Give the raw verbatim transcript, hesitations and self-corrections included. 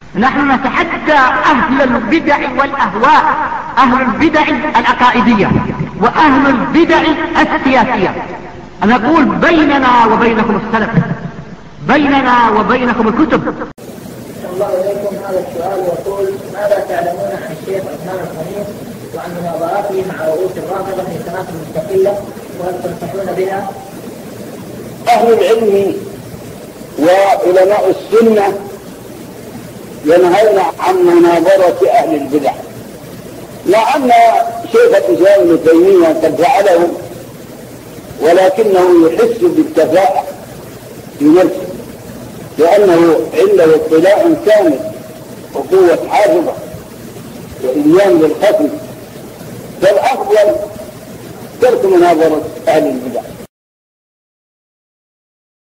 نحن نتحدى أهل البدع والأهواء، أهل البدع العقائدية وأهل البدع السياسية. نقول بيننا وبينكم السلف، بيننا وبينكم الكتب. الله إليكم. هذا السؤال يقول: ماذا تعلمون عن الشيخ عثمان الخميس وعن مناظراته مع رؤوس الرافضة في قناة مستقلة، وهل تنصحون بها؟ أهل العلم وعلماء السنة ينهون عن مناظرة أهل البدع، مع أن شيخ الإسلام ابن تيمية قد فعله، ولكنه يحس بالكفاءة في نفسه، لأنه عنده اطلاع كامل وقوة حافظة وإليان للخصم، فالأفضل ترك مناظرة أهل البدع.